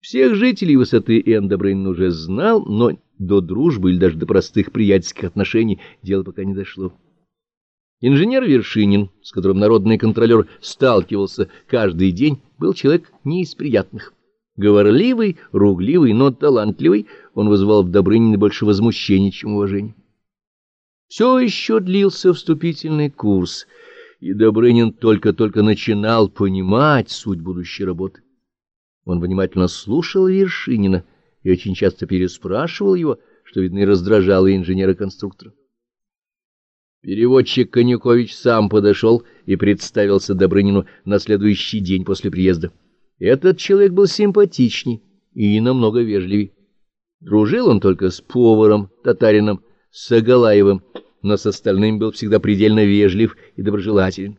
Всех жителей высоты Н Добрынин уже знал, но до дружбы или даже до простых приятельских отношений дело пока не дошло. Инженер Вершинин, с которым народный контролер сталкивался каждый день, был человек не из приятных. Говорливый, ругливый, но талантливый, он вызывал в Добрынине больше возмущения, чем уважения. Все еще длился вступительный курс, и Добрынин только-только начинал понимать суть будущей работы. Он внимательно слушал Вершинина и очень часто переспрашивал его, что, видно, и раздражало инженера-конструктора. Переводчик Конюкович сам подошел и представился Добрынину на следующий день после приезда. Этот человек был симпатичней и намного вежливей. Дружил он только с поваром, татарином, с Агалаевым, но с остальным был всегда предельно вежлив и доброжелателен.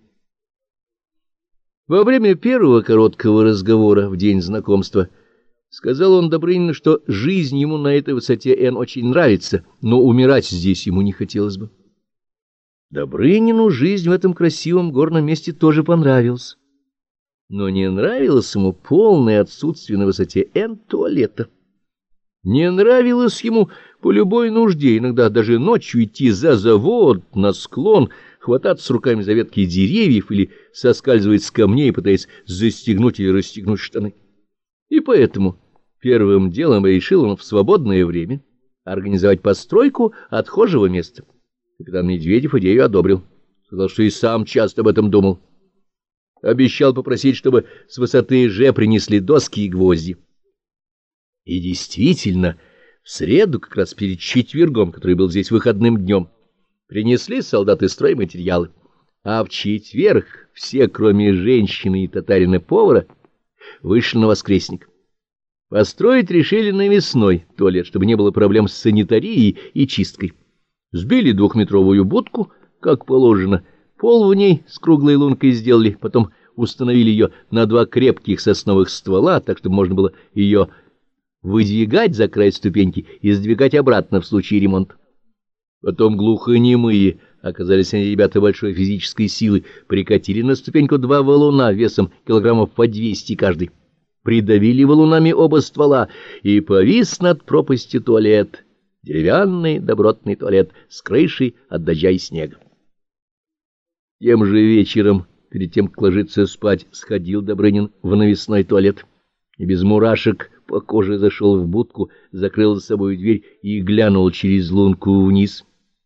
Во время первого короткого разговора в день знакомства сказал он Добрынину, что жизнь ему на этой высоте Н очень нравится, но умирать здесь ему не хотелось бы. Добрынину жизнь в этом красивом горном месте тоже понравилась, но не нравилось ему полное отсутствие на высоте Н туалета. Не нравилось ему по любой нужде, иногда даже ночью идти за завод, на склон, хвататься руками за ветки деревьев или соскальзывать с камней, пытаясь застегнуть или расстегнуть штаны. И поэтому первым делом решил он в свободное время организовать постройку отхожего места. Капитан Медведев идею одобрил, сказал, что и сам часто об этом думал. Обещал попросить, чтобы с высоты Ж принесли доски и гвозди. И действительно, в среду, как раз перед четвергом, который был здесь выходным днем, принесли солдаты стройматериалы, а в четверг все, кроме женщины и татарина-повара, вышли на Воскресник. Построить решили навесной туалет, чтобы не было проблем с санитарией и чисткой. Сбили двухметровую будку, как положено, пол в ней с круглой лункой сделали, потом установили ее на два крепких сосновых ствола, так чтобы можно было ее выдвигать за край ступеньки и сдвигать обратно в случае ремонта. Потом глухонемые, оказались они ребята большой физической силы, прикатили на ступеньку два валуна весом килограммов по 200 каждый, придавили валунами оба ствола, и повис над пропастью туалет, деревянный добротный туалет с крышей от дождя и снега. Тем же вечером, перед тем, как ложиться спать, сходил Добрынин в навесной туалет и без мурашек по коже зашел в будку, закрыл за собой дверь и глянул через лунку вниз.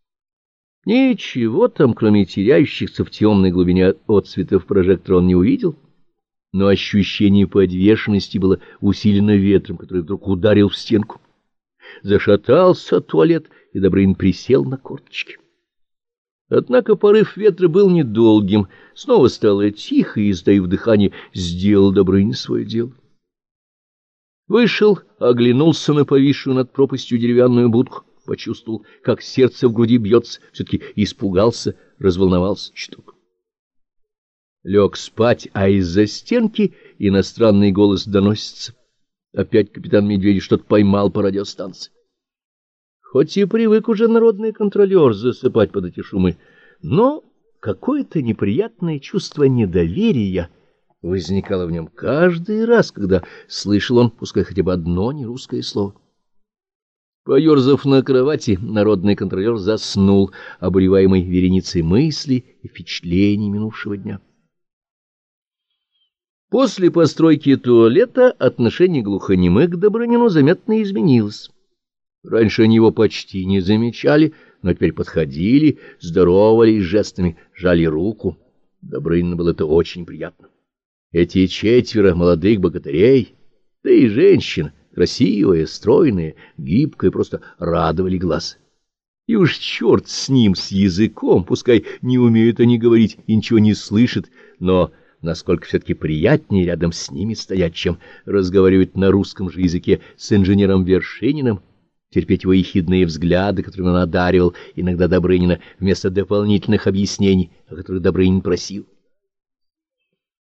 Ничего там, кроме теряющихся в темной глубине отсветов прожектора, он не увидел, но ощущение подвешенности было усилено ветром, который вдруг ударил в стенку. Зашатался туалет, и Добрынин присел на корточки. Однако порыв ветра был недолгим, снова стало тихо, и, сдаив дыхание, сделал Добрынин свое дело. Вышел, оглянулся на повисшую над пропастью деревянную будку, почувствовал, как сердце в груди бьется, все-таки испугался, разволновался чуток. Лег спать, а из-за стенки иностранный голос доносится. Опять капитан Медведев что-то поймал по радиостанции. Хоть и привык уже народный контролер засыпать под эти шумы, но какое-то неприятное чувство недоверия возникало в нем каждый раз, когда слышал он, пускай хотя бы одно нерусское слово. Поерзав на кровати, народный контролер заснул, обуреваемый вереницей мыслей и впечатлений минувшего дня. После постройки туалета отношение глухонемых к Добрынину заметно изменилось. Раньше они его почти не замечали, но теперь подходили, здоровались жестами, жали руку. Добрынину было это очень приятно. Эти 4 молодых богатырей, да и женщин, красивые, стройные, гибкие, просто радовали глаз. И уж черт с ним, с языком, пускай не умеют они говорить и ничего не слышат, но насколько все-таки приятнее рядом с ними стоять, чем разговаривать на русском же языке с инженером Вершининым, терпеть его ехидные взгляды, которыми он одаривал иногда Добрынина вместо дополнительных объяснений, о которых Добрынин просил.